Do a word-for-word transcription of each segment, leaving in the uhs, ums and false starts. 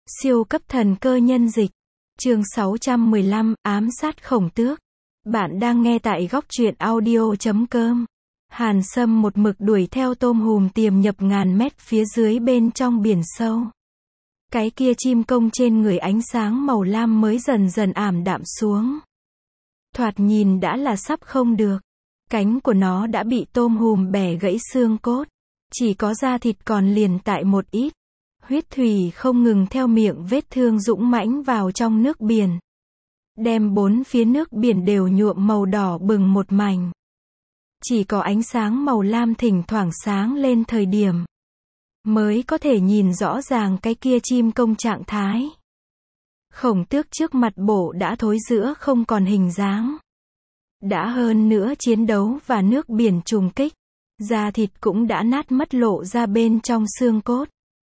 Siêu cấp thần cơ nhân dịch. Chương sáu trăm mười lăm, ám sát khổng tước. Bạn đang nghe tại góc truyện audio chấm com. Hàn Sâm một mực đuổi theo tôm hùm tiềm nhập ngàn mét phía dưới bên trong biển sâu. Cái kia chim công trên người ánh sáng màu lam mới dần dần ảm đạm xuống. Thoạt nhìn đã là sắp không được. Cánh của nó đã bị tôm hùm bẻ gãy xương cốt. Chỉ có da thịt còn liền tại một ít. Huyết thủy không ngừng theo miệng vết thương dũng mãnh vào trong nước biển. Đem bốn phía nước biển đều nhuộm màu đỏ bừng một mảnh. Chỉ có ánh sáng màu lam thỉnh thoảng sáng lên thời điểm. Mới có thể nhìn rõ ràng cái kia chim công trạng thái. Khổng tước trước mặt bộ đã thối rữa không còn hình dáng. Đã hơn nữa chiến đấu và nước biển trùng kích. Da thịt cũng đã nát mất lộ ra bên trong xương cốt.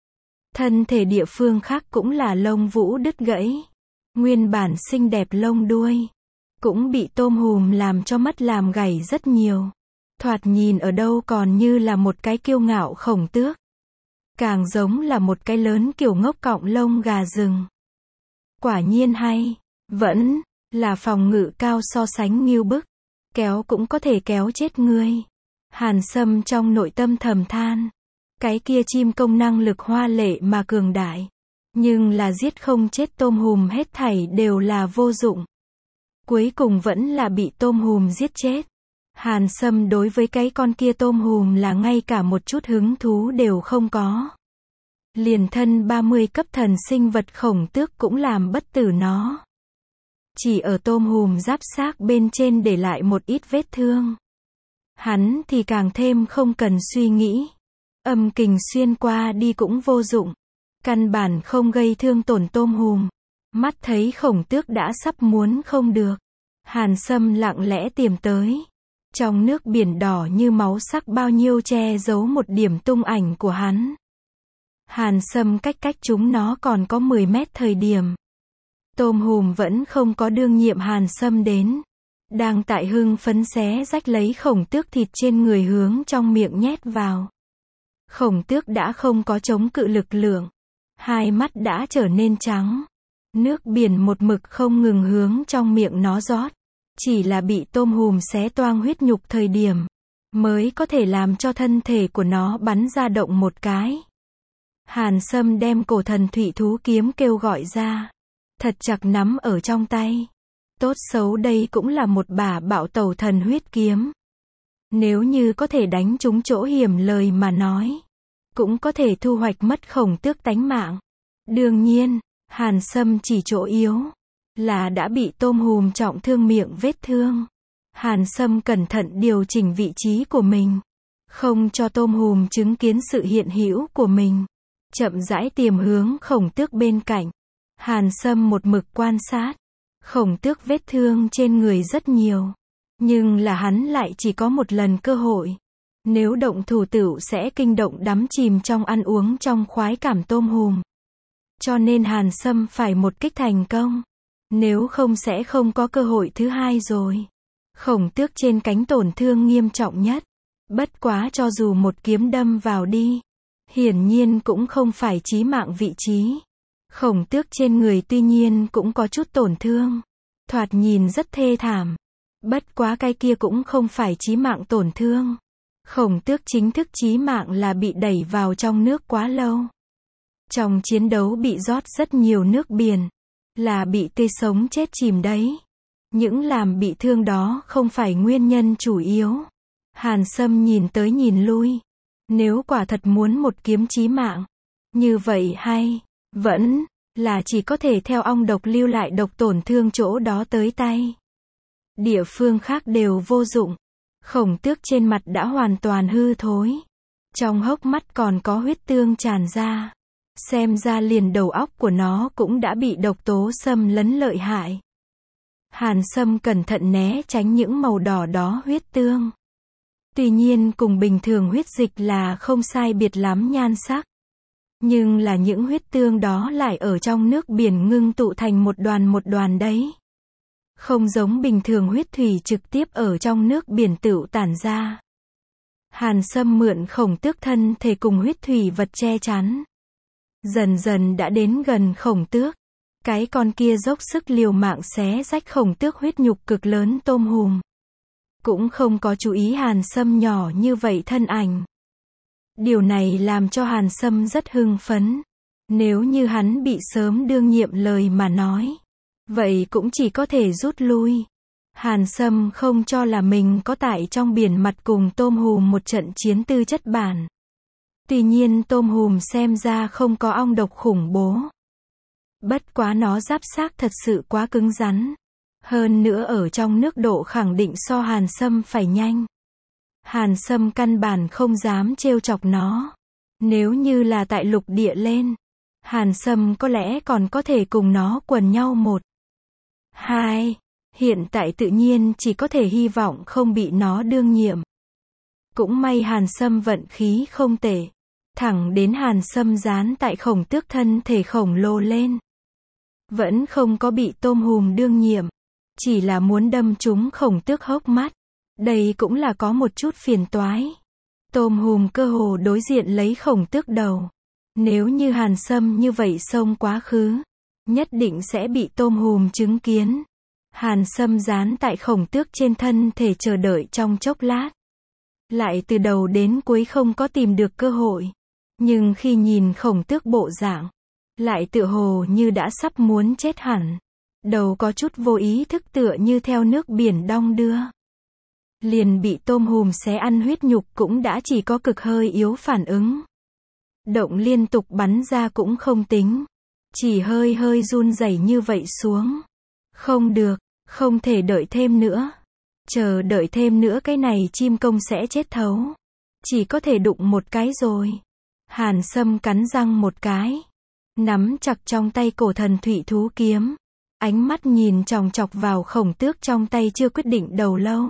Thân thể địa phương khác cũng là lông vũ đứt gãy. Nguyên bản xinh đẹp lông đuôi. Cũng bị tôm hùm làm cho mất làm gãy rất nhiều. Thoạt nhìn ở đâu còn như là một cái kiêu ngạo khổng tước. Càng giống là một cái lớn kiểu ngốc cọng lông gà rừng. Quả nhiên hay. Vẫn là phòng ngự cao so sánh ngưu bức. Kéo cũng có thể kéo chết ngươi. Hàn Sâm trong nội tâm thầm than. Cái kia chim công năng lực hoa lệ mà cường đại. Nhưng là giết không chết tôm hùm hết thảy đều là vô dụng. Cuối cùng vẫn là bị tôm hùm giết chết. Hàn Sâm đối với cái con kia tôm hùm là ngay cả một chút hứng thú đều không có. Liền thân ba mươi cấp thần sinh vật khổng tước cũng làm bất tử nó. Chỉ ở tôm hùm giáp xác bên trên để lại một ít vết thương. Hắn thì càng thêm không cần suy nghĩ. Âm kình xuyên qua đi cũng vô dụng. Căn bản không gây thương tổn tôm hùm. Mắt thấy khổng tước đã sắp muốn không được. Hàn Sâm lặng lẽ tìm tới. Trong nước biển đỏ như máu sắc bao nhiêu che giấu một điểm tung ảnh của hắn. Hàn Sâm cách cách chúng nó còn có mười mét thời điểm. Tôm hùm vẫn không có đương nhiệm Hàn Sâm đến. Đang tại hưng phấn xé rách lấy khổng tước thịt trên người hướng trong miệng nhét vào. Khổng tước đã không có chống cự lực lượng. Hai mắt đã trở nên trắng. Nước biển một mực không ngừng hướng trong miệng nó rót. Chỉ là bị tôm hùm xé toang huyết nhục thời điểm. Mới có thể làm cho thân thể của nó bắn ra động một cái. Hàn Sâm đem cổ thần thủy thú kiếm kêu gọi ra. Thật chặt nắm ở trong tay. Tốt xấu đây cũng là một bả bạo tẩu thần huyết kiếm. Nếu như có thể đánh trúng chỗ hiểm lời mà nói. Cũng có thể thu hoạch mất khổng tước tánh mạng. Đương nhiên, Hàn Sâm chỉ chỗ yếu. Là đã bị tôm hùm trọng thương miệng vết thương. Hàn Sâm cẩn thận điều chỉnh vị trí của mình. Không cho tôm hùm chứng kiến sự hiện hữu của mình. Chậm rãi tiềm hướng khổng tước bên cạnh. Hàn Sâm một mực quan sát. Khổng tước vết thương trên người rất nhiều. Nhưng là hắn lại chỉ có một lần cơ hội. Nếu động thủ tựu sẽ kinh động đắm chìm trong ăn uống trong khoái cảm tôm hùm. Cho nên Hàn Sâm phải một kích thành công. Nếu không sẽ không có cơ hội thứ hai rồi. Khổng tước trên cánh tổn thương nghiêm trọng nhất. Bất quá cho dù một kiếm đâm vào đi. Hiển nhiên cũng không phải chí mạng vị trí. Khổng tước trên người tuy nhiên cũng có chút tổn thương. Thoạt nhìn rất thê thảm. Bất quá cái kia cũng không phải chí mạng tổn thương. Khổng tước chính thức chí mạng là bị đẩy vào trong nước quá lâu. Trong chiến đấu bị rót rất nhiều nước biển. Là bị tươi sống chết chìm đấy. Những làm bị thương đó không phải nguyên nhân chủ yếu. Hàn Sâm nhìn tới nhìn lui. Nếu quả thật muốn một kiếm chí mạng. Như vậy hay. Vẫn là chỉ có thể theo ong độc lưu lại độc tổn thương chỗ đó tới tay. Địa phương khác đều vô dụng. Khổng tước trên mặt đã hoàn toàn hư thối. Trong hốc mắt còn có huyết tương tràn ra. Xem ra liền đầu óc của nó cũng đã bị độc tố xâm lấn lợi hại. Hàn Sâm cẩn thận né tránh những màu đỏ đó huyết tương. Tuy nhiên cùng bình thường huyết dịch là không sai biệt lắm nhan sắc. Nhưng là những huyết tương đó lại ở trong nước biển ngưng tụ thành một đoàn một đoàn đấy. Không giống bình thường huyết thủy trực tiếp ở trong nước biển tựu tản ra. Hàn Sâm mượn khổng tước thân thể cùng huyết thủy vật che chắn. Dần dần đã đến gần Khổng Tước. Cái con kia dốc sức liều mạng xé rách Khổng Tước huyết nhục cực lớn tôm hùm. Cũng không có chú ý Hàn Sâm nhỏ như vậy thân ảnh. Điều này làm cho Hàn Sâm rất hưng phấn. Nếu như hắn bị sớm đương nhiệm lời mà nói, vậy cũng chỉ có thể rút lui. Hàn Sâm không cho là mình có tại trong biển mặt cùng tôm hùm một trận chiến tư chất bản. Tuy nhiên tôm hùm xem ra không có ong độc khủng bố. Bất quá nó giáp xác thật sự quá cứng rắn. Hơn nữa ở trong nước độ khẳng định so Hàn Sâm phải nhanh. Hàn Sâm căn bản không dám trêu chọc nó. Nếu như là tại lục địa lên, Hàn Sâm có lẽ còn có thể cùng nó quần nhau một. Hai. Hiện tại tự nhiên chỉ có thể hy vọng không bị nó đương nhiệm. Cũng may Hàn Sâm vận khí không tệ. Thẳng đến Hàn Sâm dán tại Khổng Tước thân thể khổng lồ lên. Vẫn không có bị tôm hùm đương nhiệm. Chỉ là muốn đâm trúng Khổng Tước hốc mắt. Đây cũng là có một chút phiền toái. Tôm hùm cơ hồ đối diện lấy Khổng Tước đầu. Nếu như Hàn Sâm như vậy xông quá khứ, nhất định sẽ bị tôm hùm chứng kiến. Hàn Sâm dán tại Khổng Tước trên thân thể chờ đợi trong chốc lát. Lại từ đầu đến cuối không có tìm được cơ hội. Nhưng khi nhìn Khổng Tước bộ dạng, lại tựa hồ như đã sắp muốn chết hẳn. Đầu có chút vô ý thức tựa như theo nước biển đong đưa. Liền bị tôm hùm xé ăn huyết nhục cũng đã chỉ có cực hơi yếu phản ứng. Động liên tục bắn ra cũng không tính. Chỉ hơi hơi run rẩy như vậy xuống. Không được, không thể đợi thêm nữa. Chờ đợi thêm nữa cái này chim công sẽ chết thấu. Chỉ có thể đụng một cái rồi. Hàn Sâm cắn răng một cái. Nắm chặt trong tay cổ thần thủy thú kiếm. Ánh mắt nhìn chòng chọc vào Khổng Tước trong tay chưa quyết định đầu lâu.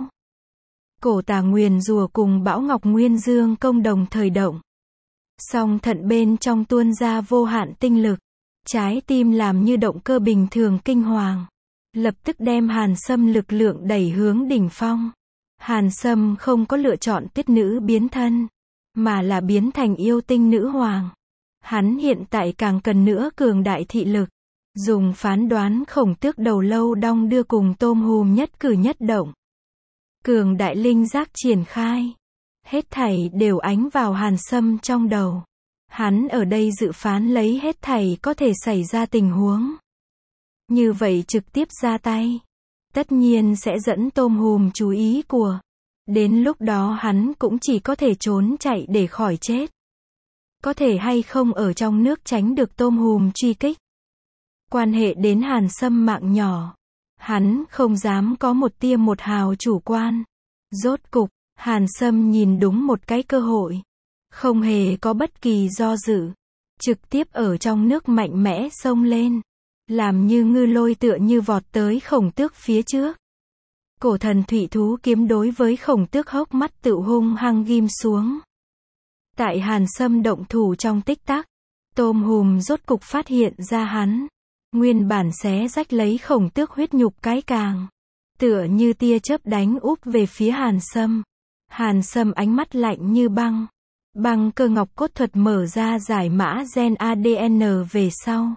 Cổ tà nguyền rùa cùng Bão Ngọc Nguyên Dương công đồng thời động. Song thận bên trong tuôn ra vô hạn tinh lực. Trái tim làm như động cơ bình thường kinh hoàng. Lập tức đem Hàn Sâm lực lượng đẩy hướng đỉnh phong. Hàn Sâm không có lựa chọn tuyết nữ biến thân, mà là biến thành yêu tinh nữ hoàng. Hắn hiện tại càng cần nữa cường đại thị lực. Dùng phán đoán Khổng Tước đầu lâu đong đưa cùng tôm hùm nhất cử nhất động. Cường đại linh giác triển khai. Hết thảy đều ánh vào Hàn Sâm trong đầu. Hắn ở đây dự phán lấy hết thảy có thể xảy ra tình huống. Như vậy trực tiếp ra tay. Tất nhiên sẽ dẫn tôm hùm chú ý của. Đến lúc đó hắn cũng chỉ có thể trốn chạy để khỏi chết. Có thể hay không ở trong nước tránh được tôm hùm truy kích. Quan hệ đến Hàn Sâm mạng nhỏ. Hắn không dám có một tia một hào chủ quan. Rốt cục, Hàn Sâm nhìn đúng một cái cơ hội. Không hề có bất kỳ do dự. Trực tiếp ở trong nước mạnh mẽ xông lên. Làm như ngư lôi tựa như vọt tới Khổng Tước phía trước. Cổ thần thủy thú kiếm đối với Khổng Tước hốc mắt tự hung hăng ghim xuống. Tại Hàn Sâm động thủ trong tích tắc, tôm hùm rốt cục phát hiện ra hắn. Nguyên bản xé rách lấy Khổng Tước huyết nhục cái càng. Tựa như tia chớp đánh úp về phía Hàn Sâm. Hàn Sâm ánh mắt lạnh như băng. Băng cơ ngọc cốt thuật mở ra giải mã gen a đê en về sau.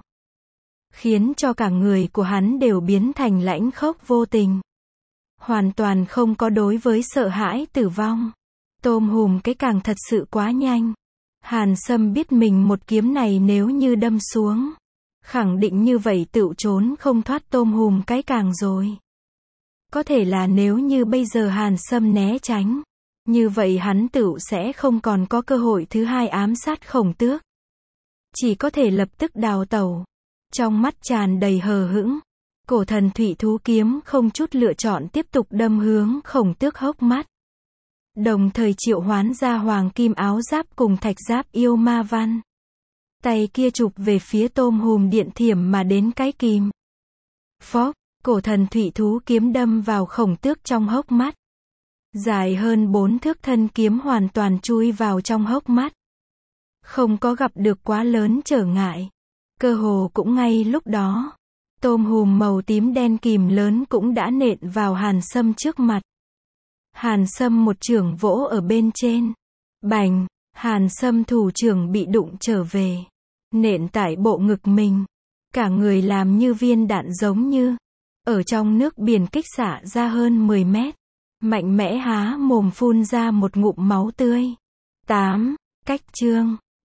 Khiến cho cả người của hắn đều biến thành lãnh khốc vô tình. Hoàn toàn không có đối với sợ hãi tử vong. Tôm hùm cái càng thật sự quá nhanh. Hàn Sâm biết mình một kiếm này nếu như đâm xuống. Khẳng định như vậy tựu trốn không thoát tôm hùm cái càng rồi. Có thể là nếu như bây giờ Hàn Sâm né tránh. Như vậy hắn tựu sẽ không còn có cơ hội thứ hai ám sát Khổng Tước. Chỉ có thể lập tức đào tẩu. Trong mắt tràn đầy hờ hững. Cổ thần thủy thú kiếm không chút lựa chọn tiếp tục đâm hướng Khổng Tước hốc mắt. Đồng thời triệu hoán ra hoàng kim áo giáp cùng thạch giáp yêu ma văn. Tay kia chụp về phía tôm hùm điện thiểm mà đến cái kìm. Phốc, cổ thần thủy thú kiếm đâm vào Khổng Tước trong hốc mắt. Dài hơn bốn thước thân kiếm hoàn toàn chui vào trong hốc mắt. Không có gặp được quá lớn trở ngại. Cơ hồ cũng ngay lúc đó. Tôm hùm màu tím đen kìm lớn cũng đã nện vào Hàn Sâm trước mặt. Hàn Sâm một chưởng vỗ ở bên trên. Bành, Hàn Sâm thủ trưởng bị đụng trở về. nện tại bộ ngực mình. Cả người làm như viên đạn giống như ở trong nước biển kích xạ ra hơn mười mét. Mạnh mẽ há mồm phun ra một ngụm máu tươi. tám. Cách chương